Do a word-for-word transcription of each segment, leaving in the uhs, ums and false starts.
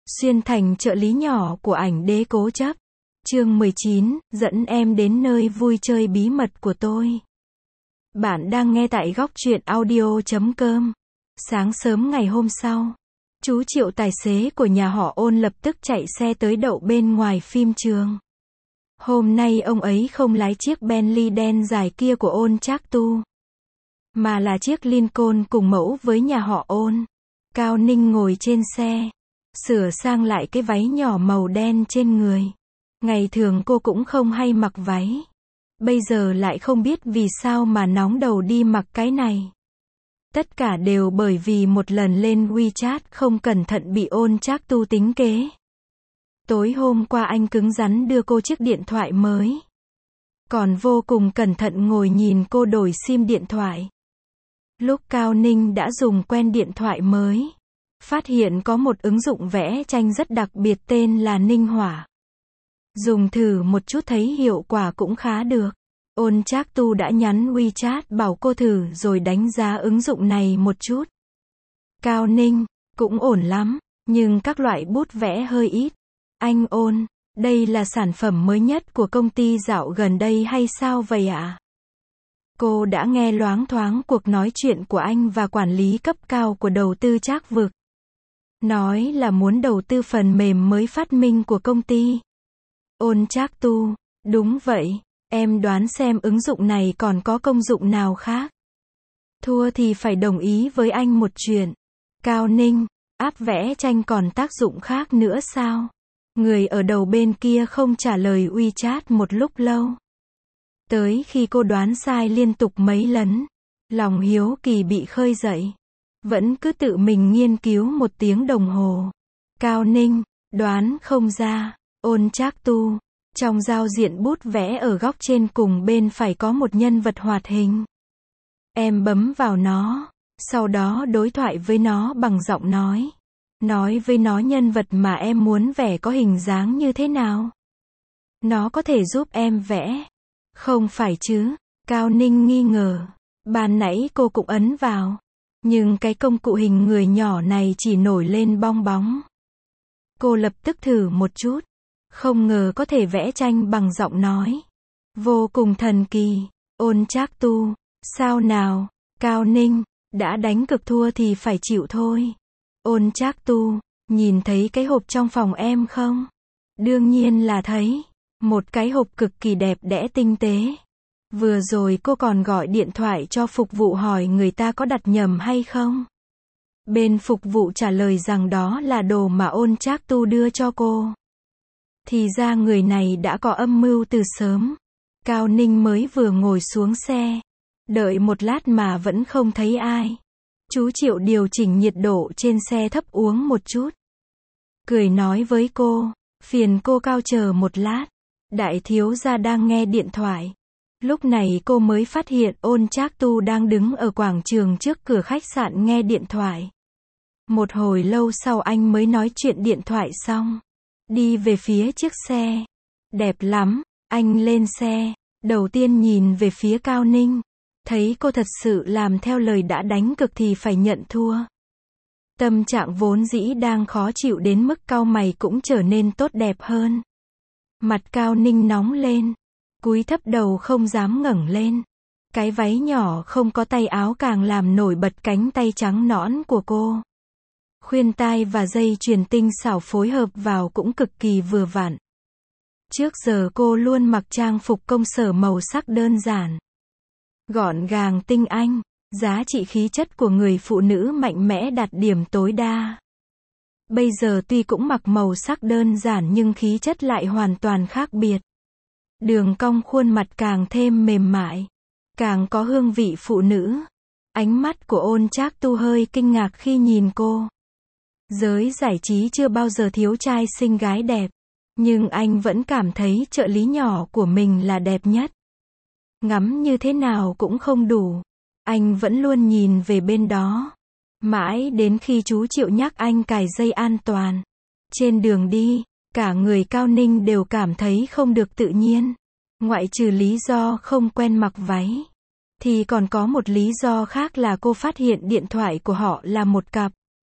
Xuyên thành trợ lý nhỏ của ảnh đế cố chấp. Chương mười chín, dẫn em đến nơi vui chơi bí mật của tôi. Bạn đang nghe tại góc truyện audio chấm com. Sáng sớm ngày hôm sau, chú Triệu tài xế của nhà họ Ôn lập tức chạy xe tới đậu bên ngoài phim trường. Hôm nay ông ấy không lái chiếc Bentley đen dài kia của Ôn Trác Tu, mà là chiếc Lincoln cùng mẫu với nhà họ Ôn. Cao Ninh ngồi trên xe, sửa sang lại cái váy nhỏ màu đen trên người. Ngày thường cô cũng không hay mặc váy, bây giờ lại không biết vì sao mà nóng đầu đi mặc cái này. Tất cả đều bởi vì một lần lên WeChat không cẩn thận bị Ôn Trác Tu tính kế. Tối hôm qua anh cứng rắn đưa cô chiếc điện thoại mới, còn vô cùng cẩn thận ngồi nhìn cô đổi sim điện thoại. Lúc Cao Ninh đã dùng quen điện thoại mới, phát hiện có một ứng dụng vẽ tranh rất đặc biệt tên là Ninh Hỏa. Dùng thử một chút thấy hiệu quả cũng khá được. Ôn Trác Tu đã nhắn WeChat bảo cô thử rồi đánh giá ứng dụng này một chút. Cao Ninh, cũng ổn lắm, nhưng các loại bút vẽ hơi ít. Anh Ôn, đây là sản phẩm mới nhất của công ty dạo gần đây hay sao vậy ạ? Cô đã nghe loáng thoáng cuộc nói chuyện của anh và quản lý cấp cao của đầu tư Trác Vực. Nói là muốn đầu tư phần mềm mới phát minh của công ty. Ôn Trác Tu, đúng vậy, em đoán xem ứng dụng này còn có công dụng nào khác. Thua thì phải đồng ý với anh một chuyện. Cao Ninh, app vẽ tranh còn tác dụng khác nữa sao? Người ở đầu bên kia không trả lời WeChat một lúc lâu. Tới khi cô đoán sai liên tục mấy lần, lòng hiếu kỳ bị khơi dậy. Vẫn cứ tự mình nghiên cứu một tiếng đồng hồ. Cao Ninh, đoán không ra. Ôn Trác Tu, trong giao diện bút vẽ ở góc trên cùng bên phải có một nhân vật hoạt hình. Em bấm vào nó, sau đó đối thoại với nó bằng giọng nói. Nói với nó nhân vật mà em muốn vẽ có hình dáng như thế nào. Nó có thể giúp em vẽ. Không phải chứ? Cao Ninh nghi ngờ. Ban nãy cô cũng ấn vào, nhưng cái công cụ hình người nhỏ này chỉ nổi lên bong bóng. Cô lập tức thử một chút, không ngờ có thể vẽ tranh bằng giọng nói. Vô cùng thần kỳ. Ôn Trác Tu, sao nào? Cao Ninh, đã đánh cực thua thì phải chịu thôi. Ôn Trác Tu, nhìn thấy cái hộp trong phòng em không? Đương nhiên là thấy. Một cái hộp cực kỳ đẹp đẽ tinh tế. Vừa rồi cô còn gọi điện thoại cho phục vụ hỏi người ta có đặt nhầm hay không. Bên phục vụ trả lời rằng đó là đồ mà Ôn Trác Tu đưa cho cô. Thì ra người này đã có âm mưu từ sớm. Cao Ninh mới vừa ngồi xuống xe, đợi một lát mà vẫn không thấy ai. Chú Triệu điều chỉnh nhiệt độ trên xe thấp uống một chút. Cười nói với cô, phiền cô Cao chờ một lát. Đại thiếu gia đang nghe điện thoại. Lúc này cô mới phát hiện Ôn Trác Tu đang đứng ở quảng trường trước cửa khách sạn nghe điện thoại. Một hồi lâu sau anh mới nói chuyện điện thoại xong, đi về phía chiếc xe. Đẹp lắm. Anh lên xe, đầu tiên nhìn về phía Cao Ninh, thấy cô thật sự làm theo lời đã đánh cực thì phải nhận thua. Tâm trạng vốn dĩ đang khó chịu đến mức cau mày cũng trở nên tốt đẹp hơn. Mặt Cao Ninh nóng lên, cúi thấp đầu không dám ngẩng lên. Cái váy nhỏ không có tay áo càng làm nổi bật cánh tay trắng nõn của cô. Khuyên tai và dây chuyền tinh xảo phối hợp vào cũng cực kỳ vừa vặn. Trước giờ cô luôn mặc trang phục công sở màu sắc đơn giản, gọn gàng tinh anh, giá trị khí chất của người phụ nữ mạnh mẽ đạt điểm tối đa. Bây giờ tuy cũng mặc màu sắc đơn giản nhưng khí chất lại hoàn toàn khác biệt. Đường cong khuôn mặt càng thêm mềm mại, càng có hương vị phụ nữ. Ánh mắt của Ôn Trác Tu hơi kinh ngạc khi nhìn cô. Giới giải trí chưa bao giờ thiếu trai xinh gái đẹp, nhưng anh vẫn cảm thấy trợ lý nhỏ của mình là đẹp nhất. Ngắm như thế nào cũng không đủ, anh vẫn luôn nhìn về bên đó. Mãi đến khi chú Triệu nhắc anh cài dây an toàn. Trên đường đi, cả người Cao Ninh đều cảm thấy không được tự nhiên. Ngoại trừ lý do không quen mặc váy, thì còn có một lý do khác là cô phát hiện điện thoại của họ là một cặp.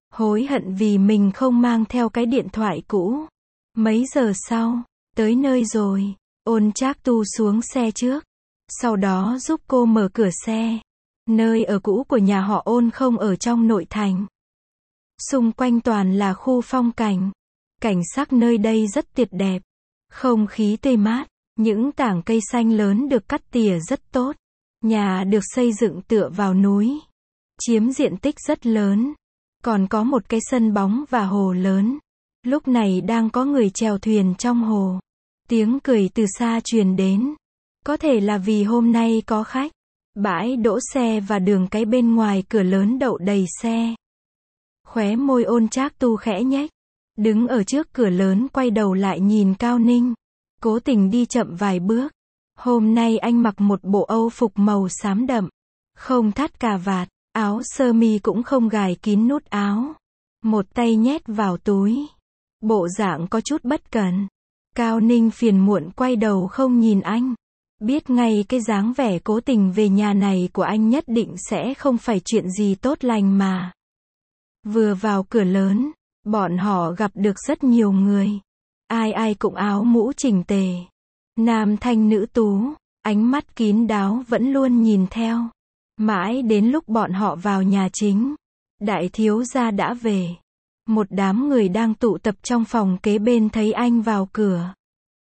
hối hận vì mình không mang theo cái điện thoại cũ. Mấy giờ sau, tới nơi rồi, Ôn Trác Tu xuống xe trước, sau đó giúp cô mở cửa xe. Nơi ở cũ của nhà họ Ôn không ở trong nội thành. Xung quanh toàn là khu phong cảnh. Cảnh sắc nơi đây rất tuyệt đẹp. Không khí tươi mát, những tảng cây xanh lớn được cắt tỉa rất tốt. Nhà được xây dựng tựa vào núi, chiếm diện tích rất lớn. Còn có một cái sân bóng và hồ lớn. Lúc này đang có người chèo thuyền trong hồ. Tiếng cười từ xa truyền đến. Có thể là vì hôm nay có khách. Bãi đỗ xe và đường cái bên ngoài cửa lớn đậu đầy xe. Khóe môi Ôn Trác Tu khẽ nhếch. Đứng ở trước cửa lớn quay đầu lại nhìn Cao Ninh. Cố tình đi chậm vài bước. Hôm nay anh mặc một bộ âu phục màu xám đậm. Không thắt cà vạt, áo sơ mi cũng không gài kín nút áo. Một tay nhét vào túi. Bộ dạng có chút bất cẩn. Cao Ninh phiền muộn quay đầu không nhìn anh. Biết ngay cái dáng vẻ cố tình về nhà này của anh nhất định sẽ không phải chuyện gì tốt lành mà. Vừa vào cửa lớn, bọn họ gặp được rất nhiều người. Ai ai cũng áo mũ chỉnh tề. Nam thanh nữ tú, ánh mắt kín đáo vẫn luôn nhìn theo. Mãi đến lúc bọn họ vào nhà chính, đại thiếu gia đã về. Một đám người đang tụ tập trong phòng kế bên thấy anh vào cửa.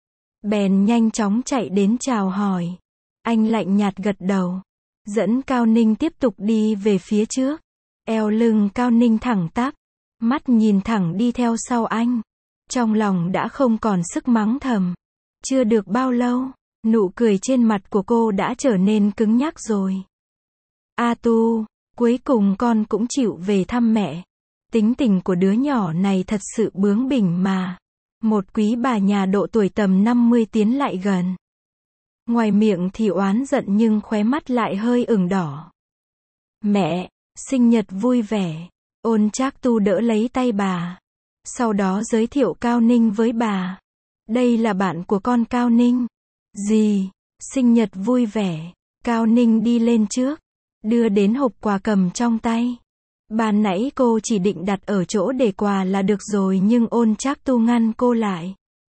Bèn nhanh chóng chạy đến chào hỏi. Anh lạnh nhạt gật đầu. Dẫn Cao Ninh tiếp tục đi về phía trước. Eo lưng Cao Ninh thẳng tắp. Mắt nhìn thẳng đi theo sau anh. Trong lòng đã không còn sức mắng thầm. Chưa được bao lâu, nụ cười trên mặt của cô đã trở nên cứng nhắc rồi. A Tu, cuối cùng con cũng chịu về thăm mẹ. Tính tình của đứa nhỏ này thật sự bướng bỉnh mà. Một quý bà nhà độ tuổi tầm năm mươi tiến lại gần. Ngoài miệng thì oán giận nhưng khóe mắt lại hơi ửng đỏ. Mẹ, sinh nhật vui vẻ. Ôn Trác Tu đỡ lấy tay bà. Sau đó giới thiệu Cao Ninh với bà. Đây là bạn của con Cao Ninh. Gì? Sinh nhật vui vẻ. Cao Ninh đi lên trước. Đưa đến hộp quà cầm trong tay. Ban nãy cô chỉ định đặt ở chỗ để quà là được rồi nhưng Ôn Trác Tu ngăn cô lại.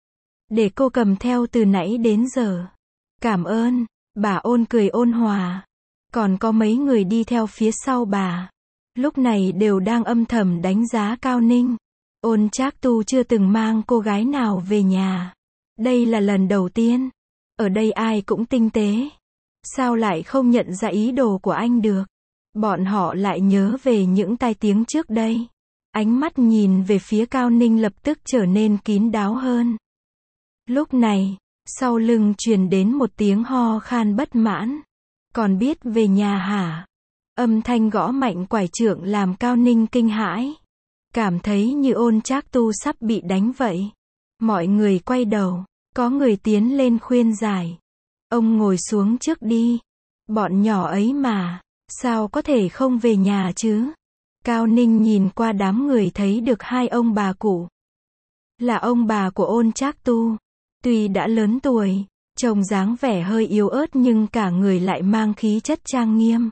Để cô cầm theo từ nãy đến giờ. Cảm ơn. Bà Ôn cười ôn hòa. Còn có mấy người đi theo phía sau bà. Lúc này đều đang âm thầm đánh giá Cao Ninh. Ôn Trác Tu chưa từng mang cô gái nào về nhà. Đây là lần đầu tiên. Ở đây ai cũng tinh tế. Sao lại không nhận ra ý đồ của anh được? Bọn họ lại nhớ về những tai tiếng trước đây. Ánh mắt nhìn về phía Cao Ninh lập tức trở nên kín đáo hơn. Lúc này, sau lưng truyền đến một tiếng ho khan bất mãn. Còn biết về nhà hả? Âm thanh gõ mạnh quải trượng làm Cao Ninh kinh hãi. Cảm thấy như Ôn Trác Tu sắp bị đánh vậy. Mọi người quay đầu. Có người tiến lên khuyên giải. Ông ngồi xuống trước đi. Bọn nhỏ ấy mà. Sao có thể không về nhà chứ? Cao Ninh nhìn qua đám người thấy được hai ông bà cụ. Là ông bà của Ôn Trác Tu. Tuy đã lớn tuổi, trông dáng vẻ hơi yếu ớt nhưng cả người lại mang khí chất trang nghiêm.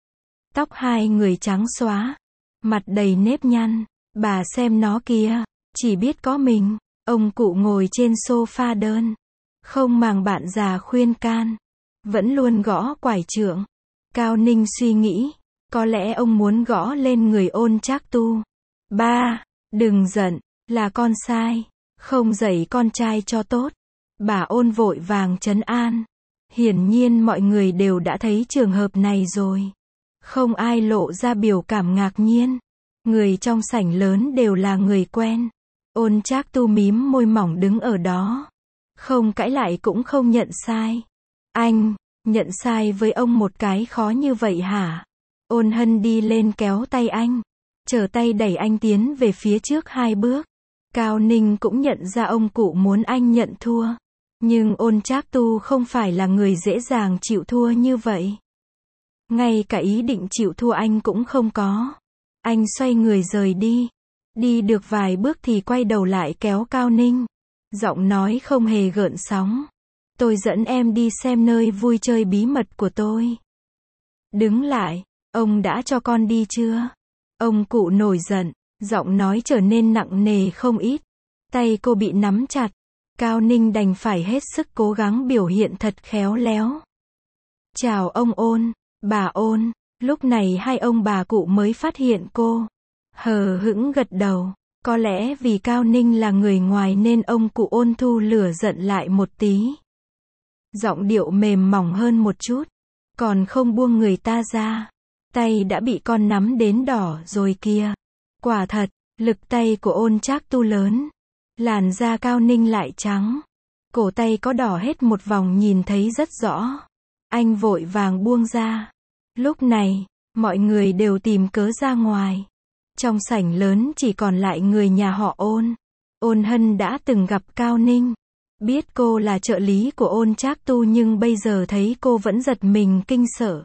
Tóc hai người trắng xóa. Mặt đầy nếp nhăn. Bà xem nó kìa. Chỉ biết có mình. Ông cụ ngồi trên sofa đơn. Không màng bạn già khuyên can. Vẫn luôn gõ quải trượng. Cao Ninh suy nghĩ. Có lẽ ông muốn gõ lên người Ôn Trác Tu. Ba, đừng giận. Là con sai. Không dạy con trai cho tốt. Bà Ôn vội vàng trấn an. Hiển nhiên mọi người đều đã thấy trường hợp này rồi. Không ai lộ ra biểu cảm ngạc nhiên. Người trong sảnh lớn đều là người quen. Ôn Trác Tu mím môi mỏng đứng ở đó. Không cãi lại cũng không nhận sai. Anh, nhận sai với ông một cái khó như vậy hả? Ôn Hân đi lên kéo tay anh. Trở tay đẩy anh tiến về phía trước hai bước. Cao Ninh cũng nhận ra ông cụ muốn anh nhận thua. Nhưng Ôn Trác Tu không phải là người dễ dàng chịu thua như vậy. Ngay cả ý định chịu thua anh cũng không có. Anh xoay người rời đi. Đi được vài bước thì quay đầu lại kéo Cao Ninh. Giọng nói không hề gợn sóng. Tôi dẫn em đi xem nơi vui chơi bí mật của tôi. Đứng lại. Ông đã cho con đi chưa? Ông cụ nổi giận. Giọng nói trở nên nặng nề không ít. Tay cô bị nắm chặt. Cao Ninh đành phải hết sức cố gắng biểu hiện thật khéo léo. Chào ông Ôn, bà Ôn. Lúc này hai ông bà cụ mới phát hiện cô. Hờ hững gật đầu. Có lẽ vì Cao Ninh là người ngoài nên ông cụ Ôn thu lửa giận lại một tí. Giọng điệu mềm mỏng hơn một chút. Còn không buông người ta ra. Tay đã bị con nắm đến đỏ rồi kia. Quả thật, lực tay của Ôn Trác Tu lớn. Làn da Cao Ninh lại trắng. Cổ tay có đỏ hết một vòng nhìn thấy rất rõ. Anh vội vàng buông ra. Lúc này, mọi người đều tìm cớ ra ngoài. Trong sảnh lớn chỉ còn lại người nhà họ Ôn. Ôn Hân đã từng gặp Cao Ninh. Biết cô là trợ lý của Ôn Trác Tu nhưng bây giờ thấy cô vẫn giật mình kinh sợ.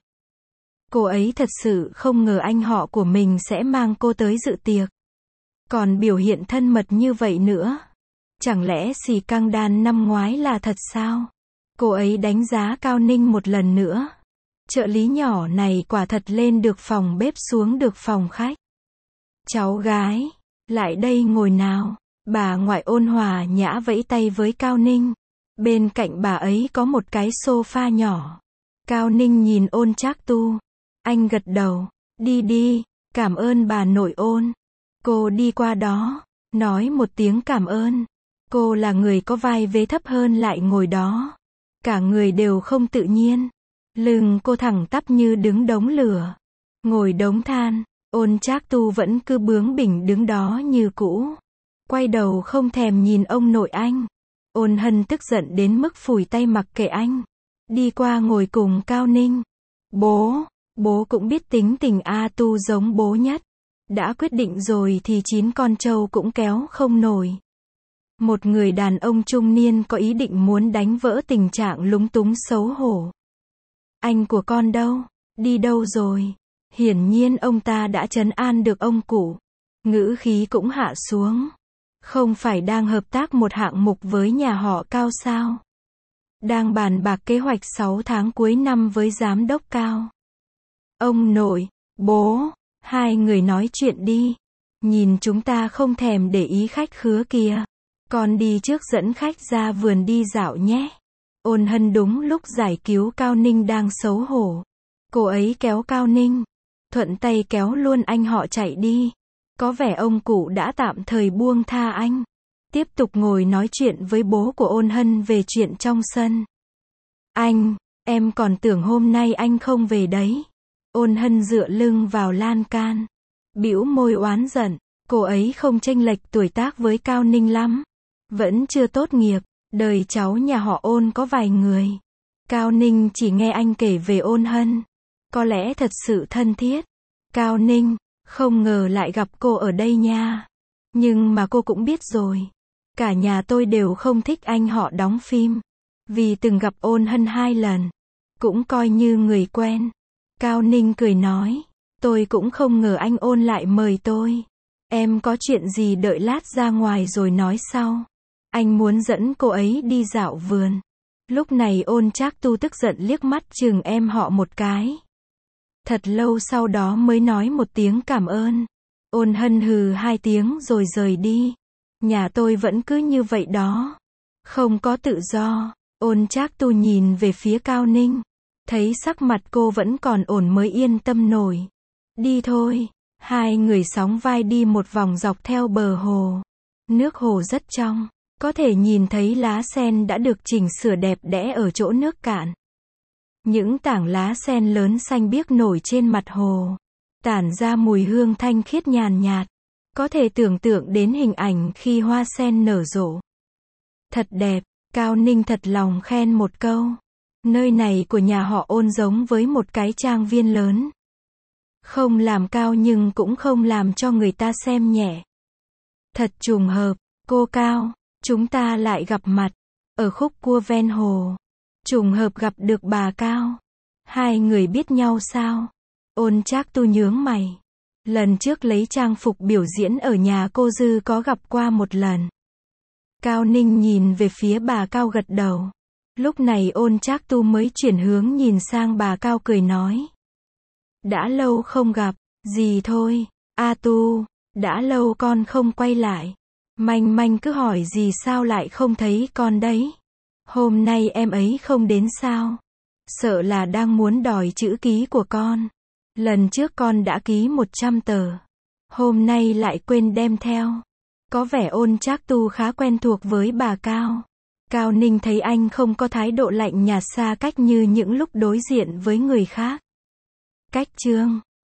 Cô ấy thật sự không ngờ anh họ của mình sẽ mang cô tới dự tiệc. Còn biểu hiện thân mật như vậy nữa. Chẳng lẽ xì căng đan năm ngoái là thật sao? Cô ấy đánh giá Cao Ninh một lần nữa. Trợ lý nhỏ này quả thật lên được phòng bếp xuống được phòng khách. Cháu gái, lại đây ngồi nào. Bà ngoại Ôn hòa nhã vẫy tay với Cao Ninh. Bên cạnh bà ấy có một cái sofa nhỏ. Cao Ninh nhìn Ôn Trác Tu. Anh gật đầu. Đi đi, cảm ơn bà nội Ôn. Cô đi qua đó, nói một tiếng cảm ơn. Cô là người có vai vế thấp hơn lại ngồi đó. Cả người đều không tự nhiên. Lưng cô thẳng tắp như đứng đống lửa. Ngồi đống than. Ôn Trác Tu vẫn cứ bướng bỉnh đứng đó như cũ. Quay đầu không thèm nhìn ông nội anh. Ôn Hân tức giận đến mức phủi tay mặc kệ anh. Đi qua ngồi cùng Cao Ninh. Bố, bố cũng biết tính tình A Tu giống bố nhất. Đã quyết định rồi thì chín con trâu cũng kéo không nổi. Một người đàn ông trung niên có ý định muốn đánh vỡ tình trạng lúng túng xấu hổ. Anh của con đâu? Đi đâu rồi? Hiển nhiên ông ta đã trấn an được ông cụ. Ngữ khí cũng hạ xuống. Không phải đang hợp tác một hạng mục với nhà họ Cao sao? Đang bàn bạc kế hoạch sáu tháng cuối năm với giám đốc Cao. Ông nội, bố, hai người nói chuyện đi. Nhìn chúng ta không thèm để ý khách khứa kìa. Con đi trước dẫn khách ra vườn đi dạo nhé. Ôn Hân đúng lúc giải cứu Cao Ninh đang xấu hổ. Cô ấy kéo Cao Ninh. Thuận tay kéo luôn anh họ chạy đi. Có vẻ ông cụ đã tạm thời buông tha anh. Tiếp tục ngồi nói chuyện với bố của Ôn Hân về chuyện trong sân. Anh, em còn tưởng hôm nay anh không về đấy. Ôn Hân dựa lưng vào lan can. Bĩu môi oán giận. Cô ấy không chênh lệch tuổi tác với Cao Ninh lắm. Vẫn chưa tốt nghiệp. Đời cháu nhà họ Ôn có vài người. Cao Ninh chỉ nghe anh kể về Ôn Hân. Có lẽ thật sự thân thiết. Cao Ninh, không ngờ lại gặp cô ở đây nha. Nhưng mà cô cũng biết rồi. Cả nhà tôi đều không thích anh họ đóng phim. Vì từng gặp Ôn Hân hai lần. Cũng coi như người quen. Cao Ninh cười nói. Tôi cũng không ngờ anh Ôn lại mời tôi. Em có chuyện gì đợi lát ra ngoài rồi nói sau. Anh muốn dẫn cô ấy đi dạo vườn. Lúc này Ôn Trác Tu tức giận liếc mắt chừng em họ một cái. Thật lâu sau đó mới nói một tiếng cảm ơn. Ôn Hân hừ hai tiếng rồi rời đi. Nhà tôi vẫn cứ như vậy đó. Không có tự do. Ôn Trác Tu nhìn về phía Cao Ninh. Thấy sắc mặt cô vẫn còn ổn mới yên tâm nổi. Đi thôi. Hai người sóng vai đi một vòng dọc theo bờ hồ. Nước hồ rất trong. Có thể nhìn thấy lá sen đã được chỉnh sửa đẹp đẽ ở chỗ nước cạn. Những tảng lá sen lớn xanh biếc nổi trên mặt hồ. Tản ra mùi hương thanh khiết nhàn nhạt. Có thể tưởng tượng đến hình ảnh khi hoa sen nở rộ. Thật đẹp, Cao Ninh thật lòng khen một câu. Nơi này của nhà họ Ôn giống với một cái trang viên lớn. Không làm cao nhưng cũng không làm cho người ta xem nhẹ. Thật trùng hợp, cô Cao, chúng ta lại gặp mặt. Ở khúc cua ven hồ. Trùng hợp gặp được bà Cao. Hai người biết nhau sao? Ôn Trác Tu nhướng mày. Lần trước lấy trang phục biểu diễn ở nhà cô Dư có gặp qua một lần. Cao Ninh nhìn về phía bà Cao gật đầu. Lúc này Ôn Trác Tu mới chuyển hướng nhìn sang bà Cao cười nói. Đã lâu không gặp, gì thôi, A Tu, Đã lâu con không quay lại. Manh Manh cứ hỏi gì sao lại không thấy con đấy. Hôm nay em ấy không đến sao? Sợ là đang muốn đòi chữ ký của con. Lần trước con đã ký một trăm tờ. Hôm nay lại quên đem theo. Có vẻ Ôn Trác Tu khá quen thuộc với bà Cao. Cao Ninh thấy anh không có thái độ lạnh nhạt xa cách như những lúc đối diện với người khác. Cách chương